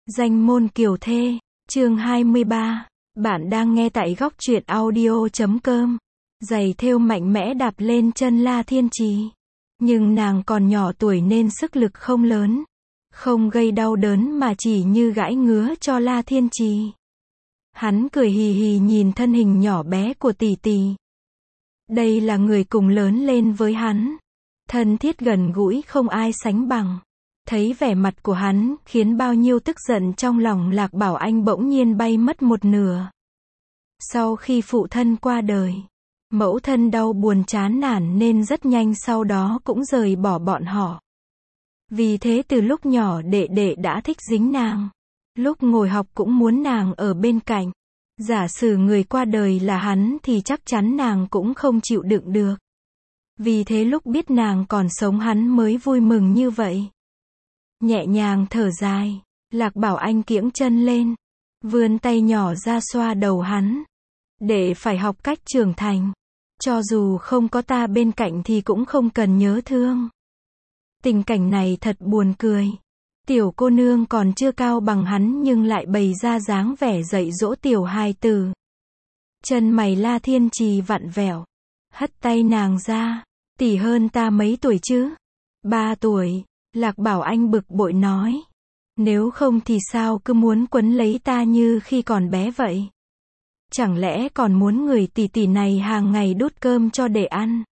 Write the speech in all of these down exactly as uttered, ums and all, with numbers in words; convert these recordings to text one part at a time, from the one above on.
Danh môn kiều thê, chương hai mươi ba. Bạn đang nghe tại góc truyện audio chấm com. Giày thêu mạnh mẽ đạp lên chân La Thiên Trì. Nhưng nàng còn nhỏ tuổi nên sức lực không lớn. Không gây đau đớn mà chỉ như gãi ngứa cho La Thiên Trì. Hắn cười hì hì nhìn thân hình nhỏ bé của tỷ tỷ. Đây là người cùng lớn lên với hắn. Thân thiết gần gũi không ai sánh bằng. Thấy vẻ mặt của hắn, khiến bao nhiêu tức giận trong lòng Lạc Bảo Anh bỗng nhiên bay mất một nửa. Sau khi phụ thân qua đời, mẫu thân đau buồn chán nản nên rất nhanh sau đó cũng rời bỏ bọn họ. Vì thế từ lúc nhỏ đệ đệ đã thích dính nàng. Lúc ngồi học cũng muốn nàng ở bên cạnh. Giả sử người qua đời là hắn thì chắc chắn nàng cũng không chịu đựng được. Vì thế lúc biết nàng còn sống hắn mới vui mừng như vậy. Nhẹ nhàng thở dài, Lạc Bảo Anh kiễng chân lên, vươn tay nhỏ ra xoa đầu hắn. Để phải học cách trưởng thành. Cho dù không có ta bên cạnh thì cũng không cần nhớ thương. Tình cảnh này thật buồn cười. Tiểu cô nương còn chưa cao bằng hắn nhưng lại bày ra dáng vẻ dạy dỗ tiểu hài tử. Chân mày La Thiên Trì vặn vẹo, hất tay nàng ra. Tỷ hơn ta mấy tuổi chứ? Ba tuổi. Lạc Bảo Anh bực bội nói. Nếu không thì sao cứ muốn quấn lấy ta như khi còn bé vậy? Chẳng lẽ còn muốn người tỷ tỷ này hàng ngày đút cơm cho để ăn?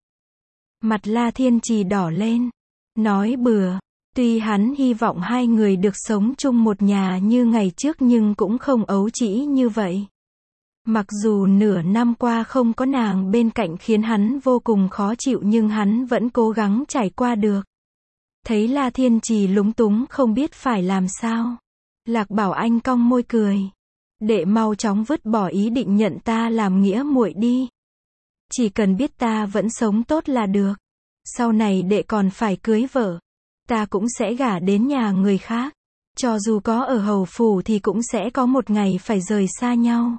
Mặt La Thiên Trì đỏ lên. Nói bừa. Tuy hắn hy vọng hai người được sống chung một nhà như ngày trước nhưng cũng không ấu trĩ như vậy. Mặc dù nửa năm qua không có nàng bên cạnh khiến hắn vô cùng khó chịu nhưng hắn vẫn cố gắng trải qua được. Thấy La Thiên Trì lúng túng không biết phải làm sao. Lạc Bảo Anh cong môi cười. Đệ mau chóng vứt bỏ ý định nhận ta làm nghĩa muội đi. Chỉ cần biết ta vẫn sống tốt là được. Sau này đệ còn phải cưới vợ. Ta cũng sẽ gả đến nhà người khác. Cho dù có ở hầu phủ thì cũng sẽ có một ngày phải rời xa nhau.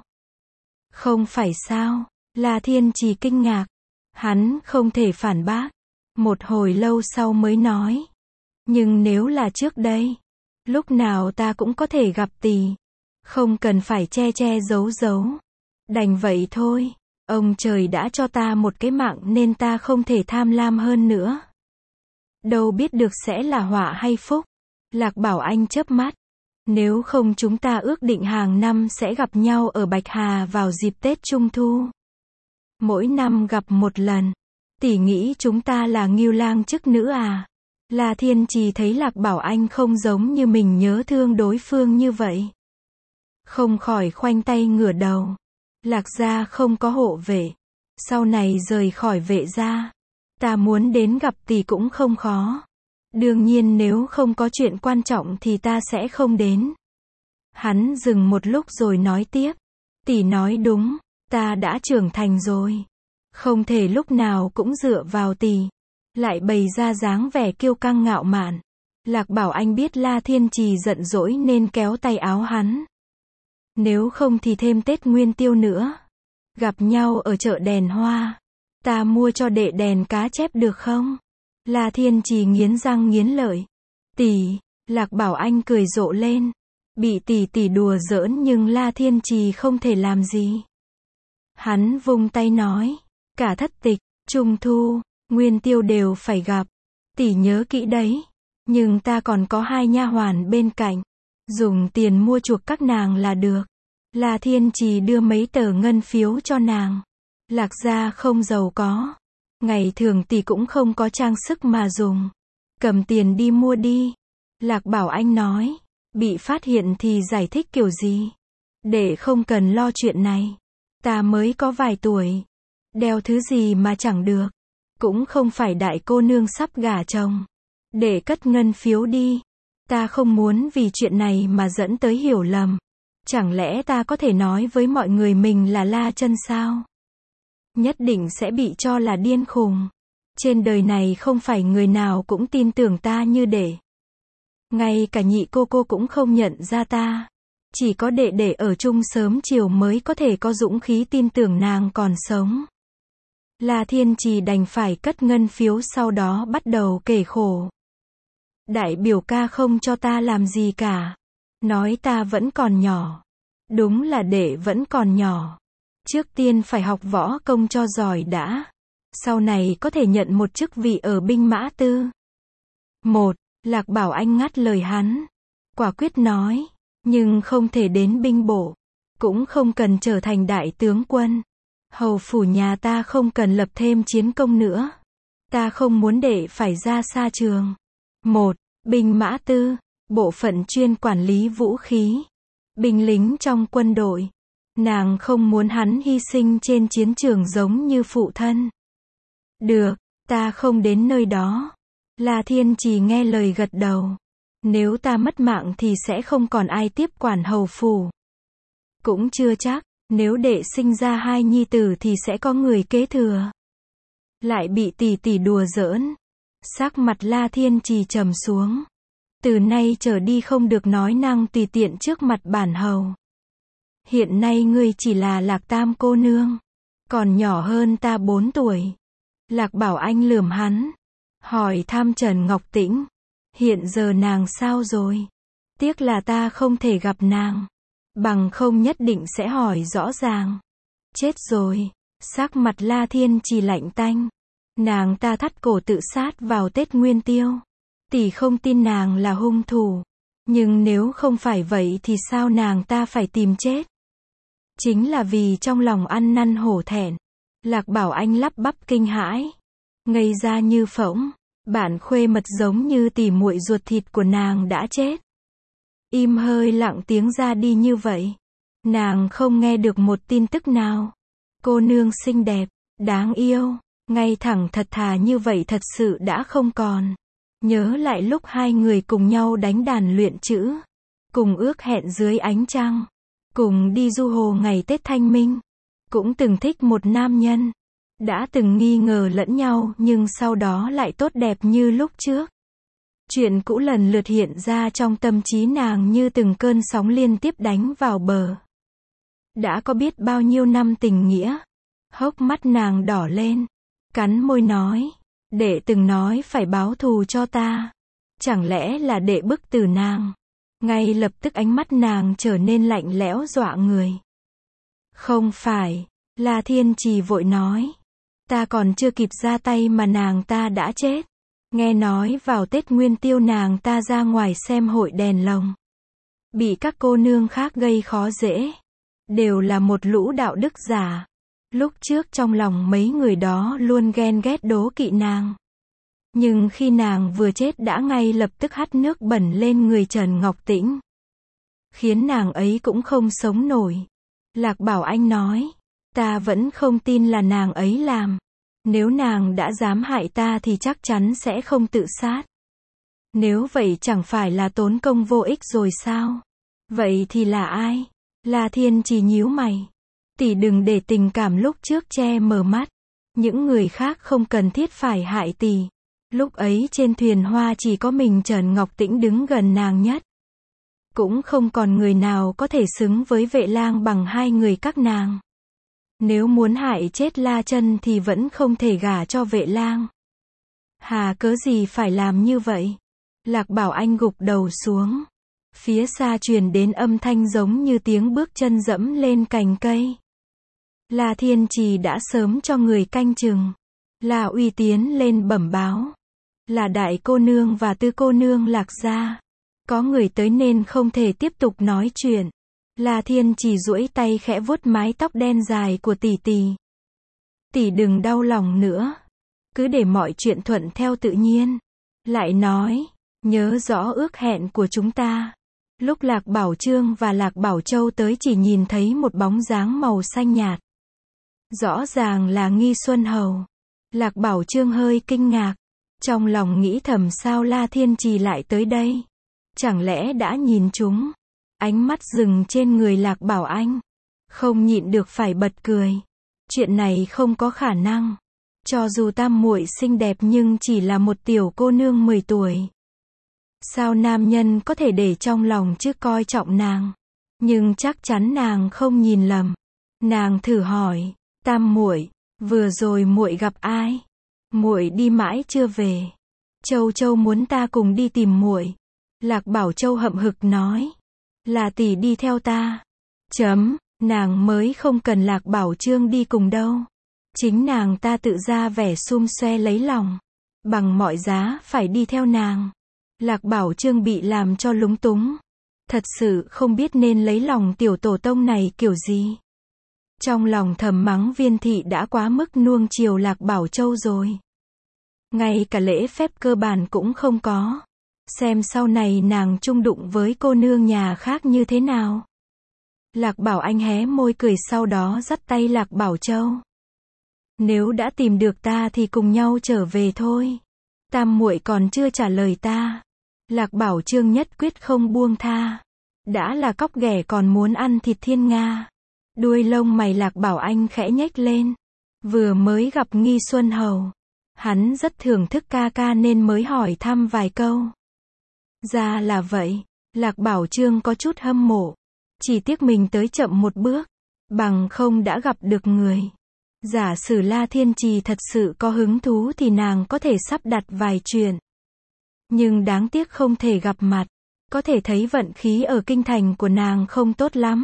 Không phải sao? La Thiên Trì kinh ngạc. Hắn không thể phản bác. Một hồi lâu sau mới nói. Nhưng nếu là trước đây, lúc nào ta cũng có thể gặp tỷ. Không cần phải che che giấu giấu. Đành vậy thôi. Ông trời đã cho ta một cái mạng nên ta không thể tham lam hơn nữa. Đâu biết được sẽ là họa hay phúc. Lạc Bảo Anh chớp mắt. Nếu không chúng ta ước định hàng năm sẽ gặp nhau ở Bạch Hà vào dịp Tết Trung Thu. Mỗi năm gặp một lần. Tỷ nghĩ chúng ta là ngưu lang chức nữ à? La Thiên Trì thấy Lạc Bảo Anh không giống như mình nhớ thương đối phương như vậy. Không khỏi khoanh tay ngửa đầu. Lạc gia không có hộ vệ. Sau này rời khỏi vệ gia. Ta muốn đến gặp tỷ cũng không khó. Đương nhiên nếu không có chuyện quan trọng thì ta sẽ không đến. Hắn dừng một lúc rồi nói tiếp. Tỷ nói đúng, ta đã trưởng thành rồi. Không thể lúc nào cũng dựa vào tỷ. Lại bày ra dáng vẻ kiêu căng ngạo mạn. Lạc Bảo Anh biết La Thiên Trì giận dỗi nên kéo tay áo hắn. Nếu không thì thêm Tết Nguyên Tiêu nữa. Gặp nhau ở chợ đèn hoa. Ta mua cho đệ đèn cá chép được không? La Thiên Trì nghiến răng nghiến lợi. Tỷ, Lạc Bảo Anh cười rộ lên. Bị tỷ tỷ đùa giỡn nhưng La Thiên Trì không thể làm gì. Hắn vung tay nói. Cả thất tịch, Trung Thu, Nguyên Tiêu đều phải gặp. Tỷ nhớ kỹ đấy. Nhưng ta còn có hai nha hoàn bên cạnh. Dùng tiền mua chuộc các nàng là được. La Thiên Trì đưa mấy tờ ngân phiếu cho nàng. Lạc gia không giàu có. Ngày thường tỷ cũng không có trang sức mà dùng. Cầm tiền đi mua đi. Lạc Bảo Anh nói. Bị phát hiện thì giải thích kiểu gì? Để không cần lo chuyện này. Ta mới có vài tuổi. Đeo thứ gì mà chẳng được. Cũng không phải đại cô nương sắp gả chồng. Để cất ngân phiếu đi. Ta không muốn vì chuyện này mà dẫn tới hiểu lầm. Chẳng lẽ ta có thể nói với mọi người mình là La Chân sao? Nhất định sẽ bị cho là điên khùng. Trên đời này không phải người nào cũng tin tưởng ta như đệ. Ngay cả nhị cô cô cũng không nhận ra ta. Chỉ có đệ đệ ở chung sớm chiều mới có thể có dũng khí tin tưởng nàng còn sống. La Thiên Trì đành phải cất ngân phiếu sau đó bắt đầu kể khổ. Đại biểu ca không cho ta làm gì cả. nói ta vẫn còn nhỏ. Đúng là đệ vẫn còn nhỏ. Trước tiên phải học võ công cho giỏi đã. Sau này có thể nhận một chức vị ở binh mã tư. Một, Lạc Bảo Anh ngắt lời hắn. Quả quyết nói. Nhưng không thể đến binh bộ. Cũng không cần trở thành đại tướng quân. Hầu phủ nhà ta không cần lập thêm chiến công nữa. Ta không muốn đệ phải ra xa trường. Một, Binh mã tư, bộ phận chuyên quản lý vũ khí. Binh lính trong quân đội. Nàng không muốn hắn hy sinh trên chiến trường giống như phụ thân. Được, ta không đến nơi đó. La Thiên Trì nghe lời gật đầu. Nếu ta mất mạng thì sẽ không còn ai tiếp quản hầu phủ. Cũng chưa chắc, nếu đệ sinh ra hai nhi tử thì sẽ có người kế thừa. Lại bị tỷ tỷ đùa giỡn. Sắc mặt La Thiên Trì trầm xuống. Từ nay trở đi không được nói năng tùy tiện trước mặt bản hầu. Hiện nay ngươi chỉ là Lạc Tam cô nương. Còn nhỏ hơn ta bốn tuổi. Lạc Bảo Anh lườm hắn. Hỏi thăm Trần Ngọc Tĩnh. Hiện giờ nàng sao rồi? Tiếc là ta không thể gặp nàng. Bằng không nhất định sẽ hỏi rõ ràng. Chết rồi. Sắc mặt La Thiên Trì lạnh tanh. Nàng ta thắt cổ tự sát vào Tết Nguyên Tiêu. Tỷ không tin nàng là hung thủ. Nhưng nếu không phải vậy thì sao nàng ta phải tìm chết? Chính là vì trong lòng ăn năn hổ thẹn. Lạc Bảo Anh lắp bắp kinh hãi. Ngây ra như phỗng. Bản khuê mật giống như tỉ muội ruột thịt của nàng đã chết. Im hơi lặng tiếng ra đi như vậy. Nàng không nghe được một tin tức nào. Cô nương xinh đẹp, đáng yêu, ngay thẳng thật thà như vậy thật sự đã không còn. Nhớ lại lúc hai người cùng nhau đánh đàn luyện chữ. Cùng ước hẹn dưới ánh trăng. Cùng đi du hồ ngày Tết Thanh Minh. Cũng từng thích một nam nhân. Đã từng nghi ngờ lẫn nhau nhưng sau đó lại tốt đẹp như lúc trước. Chuyện cũ lần lượt hiện ra trong tâm trí nàng như từng cơn sóng liên tiếp đánh vào bờ. Đã có biết bao nhiêu năm tình nghĩa. Hốc mắt nàng đỏ lên. Cắn môi nói. Đệ từng nói phải báo thù cho ta. Chẳng lẽ là đệ bức tử nàng? Ngay lập tức ánh mắt nàng trở nên lạnh lẽo dọa người. Không phải. La Thiên Trì vội nói. Ta còn chưa kịp ra tay mà nàng ta đã chết. Nghe nói vào Tết Nguyên Tiêu nàng ta ra ngoài xem hội đèn lồng. Bị các cô nương khác gây khó dễ. Đều là một lũ đạo đức giả. Lúc trước trong lòng mấy người đó luôn ghen ghét đố kỵ nàng. Nhưng khi nàng vừa chết đã ngay lập tức hắt nước bẩn lên người Trần Ngọc Tĩnh. Khiến nàng ấy cũng không sống nổi. Lạc Bảo Anh nói. Ta vẫn không tin là nàng ấy làm. Nếu nàng đã dám hại ta thì chắc chắn sẽ không tự sát. Nếu vậy chẳng phải là tốn công vô ích rồi sao? Vậy thì là ai? La Thiên Trì nhíu mày. Tỷ đừng để tình cảm lúc trước che mờ mắt. Những người khác không cần thiết phải hại tỷ. Lúc ấy trên thuyền hoa chỉ có mình Trần Ngọc Tĩnh đứng gần nàng nhất. Cũng không còn người nào có thể xứng với Vệ Lang bằng hai người các nàng. Nếu muốn hại chết La Chân thì vẫn không thể gả cho Vệ Lang. Hà cớ gì phải làm như vậy? Lạc Bảo Anh gục đầu xuống. Phía xa truyền đến âm thanh giống như tiếng bước chân dẫm lên cành cây. La Thiên Trì đã sớm cho người canh chừng. La Uy tiến lên bẩm báo. Là đại cô nương và tư cô nương Lạc gia. Có người tới nên không thể tiếp tục nói chuyện. La Thiên Trì duỗi tay khẽ vuốt mái tóc đen dài của tỷ tỷ. Tỷ đừng đau lòng nữa. Cứ để mọi chuyện thuận theo tự nhiên. Lại nói, nhớ rõ ước hẹn của chúng ta. Lúc Lạc Bảo Trương và Lạc Bảo Châu tới chỉ nhìn thấy một bóng dáng màu xanh nhạt. Rõ ràng là Nghi Xuân Hầu. Lạc Bảo Trương hơi kinh ngạc. Trong lòng nghĩ thầm sao La Thiên Trì lại tới đây. Chẳng lẽ đã nhìn chúng. Ánh mắt dừng trên người Lạc Bảo Anh. Không nhịn được phải bật cười. Chuyện này không có khả năng. Cho dù tam muội xinh đẹp nhưng chỉ là một tiểu cô nương mười tuổi. Sao nam nhân có thể để trong lòng chứ coi trọng nàng. Nhưng chắc chắn nàng không nhìn lầm. Nàng thử hỏi. Tam muội, vừa rồi muội gặp ai? Muội đi mãi chưa về. Châu Châu muốn ta cùng đi tìm muội. Lạc Bảo Châu hậm hực nói. Là tỷ đi theo ta. Chấm, nàng mới không cần Lạc Bảo Trương đi cùng đâu. Chính nàng ta tự ra vẻ xum xoe lấy lòng. Bằng mọi giá phải đi theo nàng. Lạc Bảo Trương bị làm cho lúng túng. Thật sự không biết nên lấy lòng tiểu tổ tông này kiểu gì. Trong lòng thầm mắng Viên thị đã quá mức nuông chiều Lạc Bảo Châu rồi. Ngay cả lễ phép cơ bản cũng không có. Xem sau này nàng chung đụng với cô nương nhà khác như thế nào. Lạc Bảo Anh hé môi cười, sau đó dắt tay Lạc Bảo Châu. Nếu đã tìm được ta thì cùng nhau trở về thôi. Tam muội còn chưa trả lời ta. Lạc Bảo Trương nhất quyết không buông tha. Đã là cóc ghẻ còn muốn ăn thịt thiên nga. Đuôi lông mày Lạc Bảo Anh khẽ nhếch lên. Vừa mới gặp Nghi Xuân Hầu. Hắn rất thưởng thức ca ca nên mới hỏi thăm vài câu. Ra là vậy. Lạc Bảo Trương có chút hâm mộ. Chỉ tiếc mình tới chậm một bước. Bằng không đã gặp được người. Giả sử La Thiên Trì thật sự có hứng thú thì nàng có thể sắp đặt vài chuyện. Nhưng đáng tiếc không thể gặp mặt. Có thể thấy vận khí ở kinh thành của nàng không tốt lắm.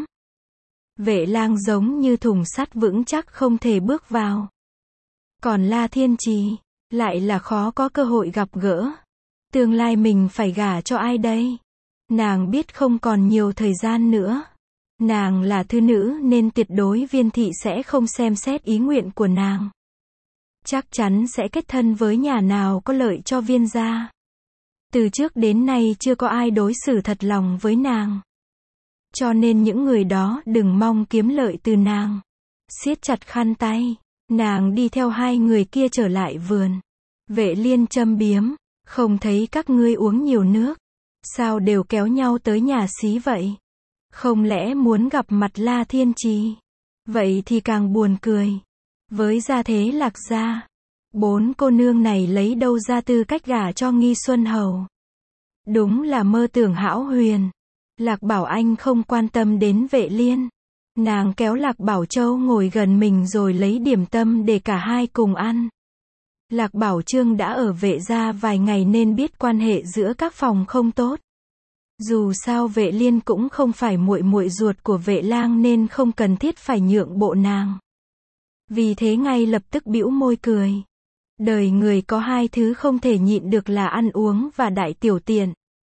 Vệ lang giống như thùng sắt vững chắc không thể bước vào. Còn La Thiên Trì, lại là khó có cơ hội gặp gỡ. Tương lai mình phải gả cho ai đây? Nàng biết không còn nhiều thời gian nữa. Nàng là thư nữ nên tuyệt đối Viên thị sẽ không xem xét ý nguyện của nàng. Chắc chắn sẽ kết thân với nhà nào có lợi cho Viên gia. Từ trước đến nay chưa có ai đối xử thật lòng với nàng. Cho nên những người đó đừng mong kiếm lợi từ nàng. Siết chặt khăn tay, nàng đi theo hai người kia trở lại vườn. Vệ Liên châm biếm, không thấy các ngươi uống nhiều nước. Sao đều kéo nhau tới nhà xí vậy? Không lẽ muốn gặp mặt La Thiên Trì? Vậy thì càng buồn cười. Với gia thế Lạc gia, bốn cô nương này lấy đâu ra tư cách gả cho Nghi Xuân Hầu? Đúng là mơ tưởng hão huyền. Lạc Bảo Anh không quan tâm đến Vệ Liên. Nàng kéo Lạc Bảo Châu ngồi gần mình rồi lấy điểm tâm để cả hai cùng ăn. Lạc Bảo Trương đã ở Vệ gia vài ngày nên biết quan hệ giữa các phòng không tốt. Dù sao Vệ Liên cũng không phải muội muội ruột của Vệ lang nên không cần thiết phải nhượng bộ nàng. Vì thế ngay lập tức bĩu môi cười. Đời người có hai thứ không thể nhịn được là ăn uống và đại tiểu tiện.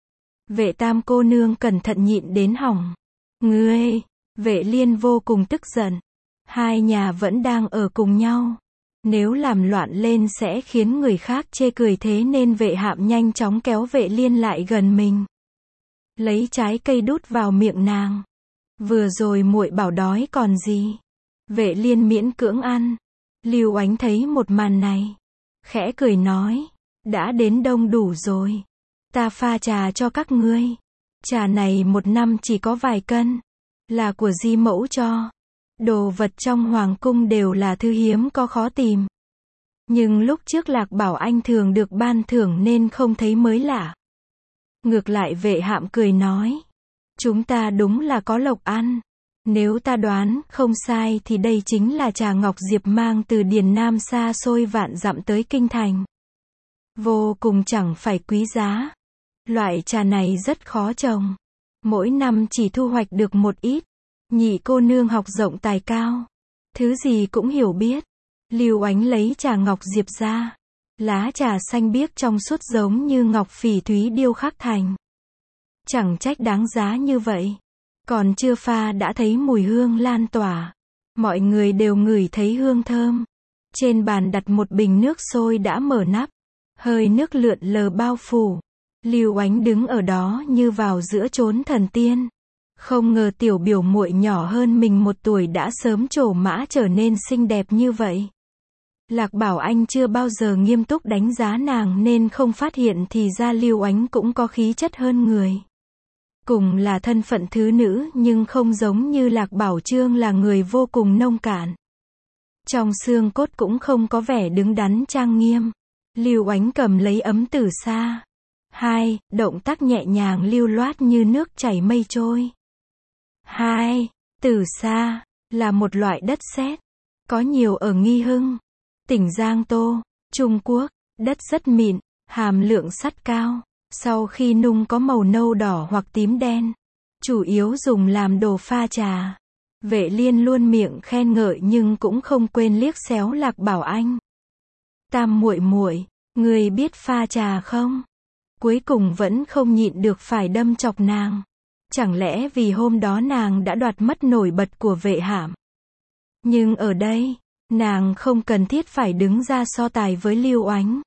Vệ tam cô nương cẩn thận nhịn đến hỏng. Ngươi! Vệ Liên vô cùng tức giận. Hai nhà vẫn đang ở cùng nhau. Nếu làm loạn lên sẽ khiến người khác chê cười, thế nên Vệ Hạm nhanh chóng kéo Vệ Liên lại gần mình. Lấy trái cây đút vào miệng nàng. Vừa rồi muội bảo đói còn gì. Vệ Liên miễn cưỡng ăn. Lưu Ánh thấy một màn này. Khẽ cười nói. Đã đến đông đủ rồi. Ta pha trà cho các ngươi. Trà này một năm chỉ có vài cân. Là của di mẫu cho. Đồ vật trong hoàng cung đều là thứ hiếm có khó tìm. Nhưng lúc trước Lạc Bảo Anh thường được ban thưởng nên không thấy mới lạ. Ngược lại Vệ Hạm cười nói. Chúng ta đúng là có lộc ăn. Nếu ta đoán không sai thì đây chính là trà ngọc diệp mang từ Điền Nam xa xôi vạn dặm tới kinh thành. Vô cùng chẳng phải quý giá. Loại trà này rất khó trồng. Mỗi năm chỉ thu hoạch được một ít. Nhị cô nương học rộng tài cao. Thứ gì cũng hiểu biết. Lưu Ánh lấy trà ngọc diệp ra. Lá trà xanh biếc trong suốt giống như ngọc phỉ thúy điêu khắc thành. Chẳng trách đáng giá như vậy. Còn chưa pha đã thấy mùi hương lan tỏa. Mọi người đều ngửi thấy hương thơm. Trên bàn đặt một bình nước sôi đã mở nắp. Hơi nước lượn lờ bao phủ. Lưu Ánh đứng ở đó như vào giữa chốn thần tiên. Không ngờ tiểu biểu muội nhỏ hơn mình một tuổi đã sớm trổ mã trở nên xinh đẹp như vậy. Lạc Bảo Anh chưa bao giờ nghiêm túc đánh giá nàng nên không phát hiện thì ra Lưu Ánh cũng có khí chất hơn người. Cùng là thân phận thứ nữ nhưng không giống như Lạc Bảo Trương là người vô cùng nông cạn. Trong xương cốt cũng không có vẻ đứng đắn trang nghiêm. Lưu Ánh cầm lấy ấm từ xa. Hai, động tác nhẹ nhàng lưu loát như nước chảy mây trôi. Hai, từ xa, là một loại đất sét. Có nhiều ở Nghi Hưng, tỉnh Giang Tô, Trung Quốc. Đất rất mịn, hàm lượng sắt cao. Sau khi nung có màu nâu đỏ hoặc tím đen. chủ yếu dùng làm đồ pha trà. Vệ Liên luôn miệng khen ngợi nhưng cũng không quên liếc xéo Lạc Bảo Anh. Tam muội muội, người biết pha trà không? Cuối cùng vẫn không nhịn được phải đâm chọc nàng. Chẳng lẽ vì hôm đó nàng đã đoạt mất nổi bật của Vệ Hạm? Nhưng ở đây, nàng không cần thiết phải đứng ra so tài với Lưu Oánh.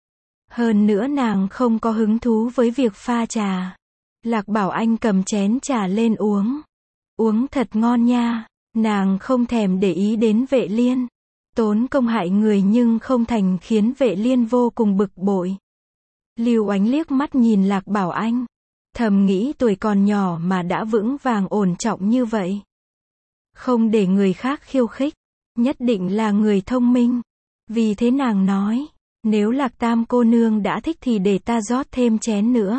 Hơn nữa nàng không có hứng thú với việc pha trà. Lạc Bảo Anh cầm chén trà lên uống. Uống thật ngon nha. Nàng không thèm để ý đến Vệ Liên. Tốn công hại người nhưng không thành khiến Vệ Liên vô cùng bực bội. Lưu Oánh liếc mắt nhìn Lạc Bảo Anh. Thầm nghĩ tuổi còn nhỏ mà đã vững vàng ổn trọng như vậy. Không để người khác khiêu khích. Nhất định là người thông minh. Vì thế nàng nói, nếu Lạc Tam cô nương đã thích thì để ta rót thêm chén nữa.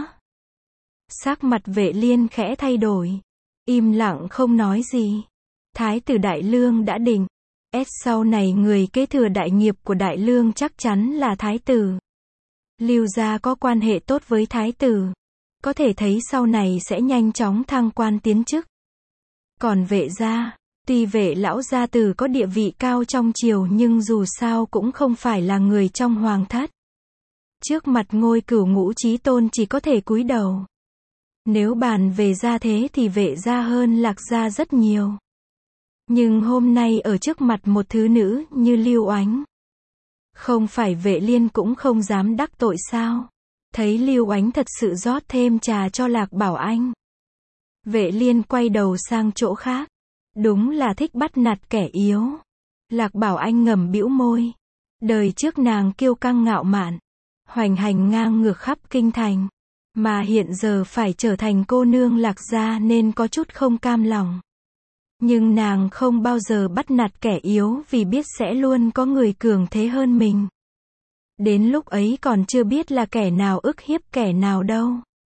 Sắc mặt Vệ Liên khẽ thay đổi. Im lặng không nói gì. Thái tử Đại Lương đã định. S sau này người kế thừa đại nghiệp của Đại Lương chắc chắn là Thái tử. Lưu gia có quan hệ tốt với Thái tử. Có thể thấy sau này sẽ nhanh chóng thăng quan tiến chức. Còn Vệ gia, tuy Vệ lão gia tử có địa vị cao trong triều nhưng dù sao cũng không phải là người trong hoàng thất. Trước mặt ngôi cửu ngũ chí tôn chỉ có thể cúi đầu. Nếu bàn về gia thế thì Vệ gia hơn Lạc gia rất nhiều. Nhưng hôm nay ở trước mặt một thứ nữ như Lưu Oánh, không phải Vệ Liên cũng không dám đắc tội sao? Thấy Lưu Oánh thật sự rót thêm trà cho Lạc Bảo Anh. Vệ Liên quay đầu sang chỗ khác. Đúng là thích bắt nạt kẻ yếu. Lạc Bảo Anh ngầm bĩu môi. Đời trước nàng kiêu căng ngạo mạn, hoành hành ngang ngược khắp kinh thành. Mà hiện giờ phải trở thành cô nương Lạc gia nên có chút không cam lòng. Nhưng nàng không bao giờ bắt nạt kẻ yếu vì biết sẽ luôn có người cường thế hơn mình. Đến lúc ấy còn chưa biết là kẻ nào ức hiếp kẻ nào đâu.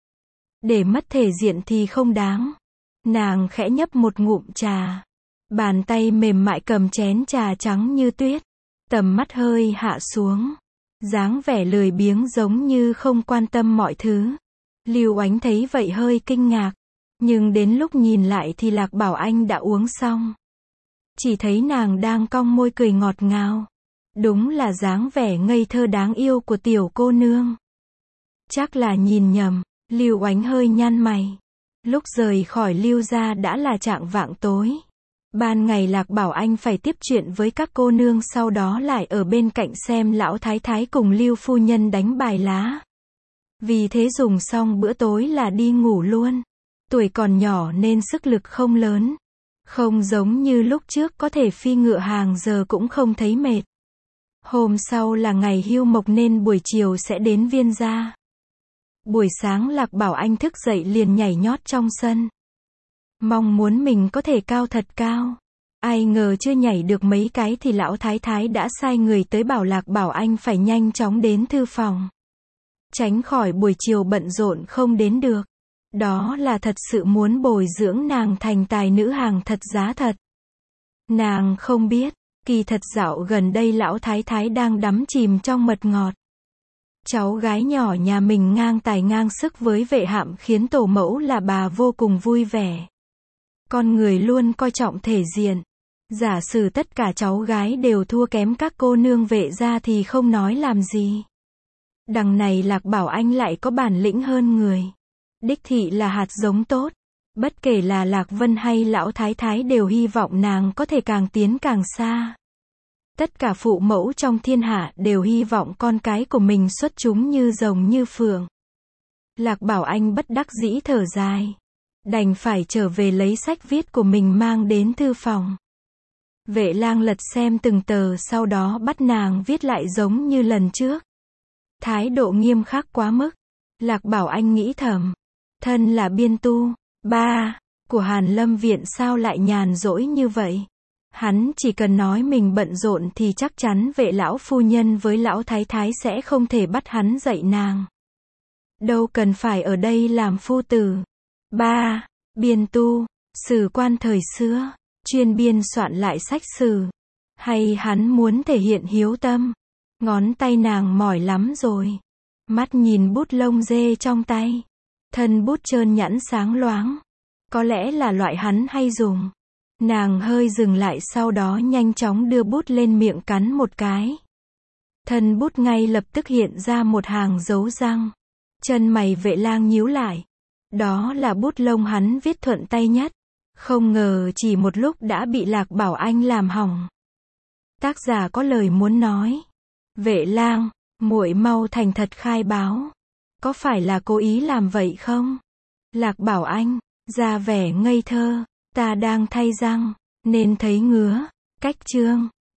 Để mất thể diện thì không đáng. Nàng khẽ nhấp một ngụm trà. Bàn tay mềm mại cầm chén trà trắng như tuyết. Tầm mắt hơi hạ xuống. Dáng vẻ lười biếng giống như không quan tâm mọi thứ. Lưu Oánh thấy vậy hơi kinh ngạc. Nhưng đến lúc nhìn lại thì Lạc Bảo Anh đã uống xong. Chỉ thấy nàng đang cong môi cười ngọt ngào. Đúng là dáng vẻ ngây thơ đáng yêu của tiểu cô nương. Chắc là nhìn nhầm. Lưu Oánh hơi nhăn mày. Lúc rời khỏi Lưu gia đã là chạng vạng tối. Ban ngày Lạc Bảo Anh phải tiếp chuyện với các cô nương, sau đó lại ở bên cạnh xem lão thái thái cùng Lưu phu nhân đánh bài lá. Vì thế dùng xong bữa tối là đi ngủ luôn. Tuổi còn nhỏ nên sức lực không lớn. Không giống như lúc trước có thể phi ngựa hàng giờ cũng không thấy mệt. Hôm sau là ngày hưu mộc nên buổi chiều sẽ đến Viên gia. Buổi sáng Lạc Bảo Anh thức dậy liền nhảy nhót trong sân. Mong muốn mình có thể cao thật cao. Ai ngờ chưa nhảy được mấy cái thì lão thái thái đã sai người tới bảo Lạc Bảo Anh phải nhanh chóng đến thư phòng. Tránh khỏi buổi chiều bận rộn không đến được. Đó là thật sự muốn bồi dưỡng nàng thành tài nữ hàng thật giá thật. Nàng không biết, kỳ thật dạo gần đây lão thái thái đang đắm chìm trong mật ngọt. Cháu gái nhỏ nhà mình ngang tài ngang sức với Vệ Hạm khiến tổ mẫu là bà vô cùng vui vẻ. Con người luôn coi trọng thể diện. Giả sử tất cả cháu gái đều thua kém các cô nương Vệ gia thì không nói làm gì. Đằng này Lạc Bảo Anh lại có bản lĩnh hơn người. Đích thị là hạt giống tốt. Bất kể là Lạc Vân hay lão thái thái đều hy vọng nàng có thể càng tiến càng xa. Tất cả phụ mẫu trong thiên hạ đều hy vọng con cái của mình xuất chúng như rồng như phượng. Lạc Bảo Anh bất đắc dĩ thở dài. Đành phải trở về lấy sách viết của mình mang đến thư phòng. Vệ lang lật xem từng tờ sau đó bắt nàng viết lại giống như lần trước. Thái độ nghiêm khắc quá mức. Lạc Bảo Anh nghĩ thầm. Thân là biên tu, ba, của Hàn Lâm Viện sao lại nhàn rỗi như vậy. Hắn chỉ cần nói mình bận rộn thì chắc chắn Vệ lão phu nhân với lão thái thái sẽ không thể bắt hắn dạy nàng. Đâu cần phải ở đây làm phu tử. Ba, biên tu, sử quan thời xưa, chuyên biên soạn lại sách sử. Hay hắn muốn thể hiện hiếu tâm. Ngón tay nàng mỏi lắm rồi. Mắt nhìn bút lông dê trong tay. Thân bút trơn nhẵn sáng loáng. Có lẽ là loại hắn hay dùng. Nàng hơi dừng lại sau đó nhanh chóng đưa bút lên miệng cắn một cái. Thân bút ngay lập tức hiện ra một hàng dấu răng. Chân mày Vệ Lang nhíu lại. Đó là bút lông hắn viết thuận tay nhất. Không ngờ chỉ một lúc đã bị Lạc Bảo Anh làm hỏng. Tác giả có lời muốn nói. Vệ Lang, muội mau thành thật khai báo. Có phải là cố ý làm vậy không? Lạc Bảo Anh, ra vẻ ngây thơ. Ta đang thay răng, nên thấy ngứa. Cách chương.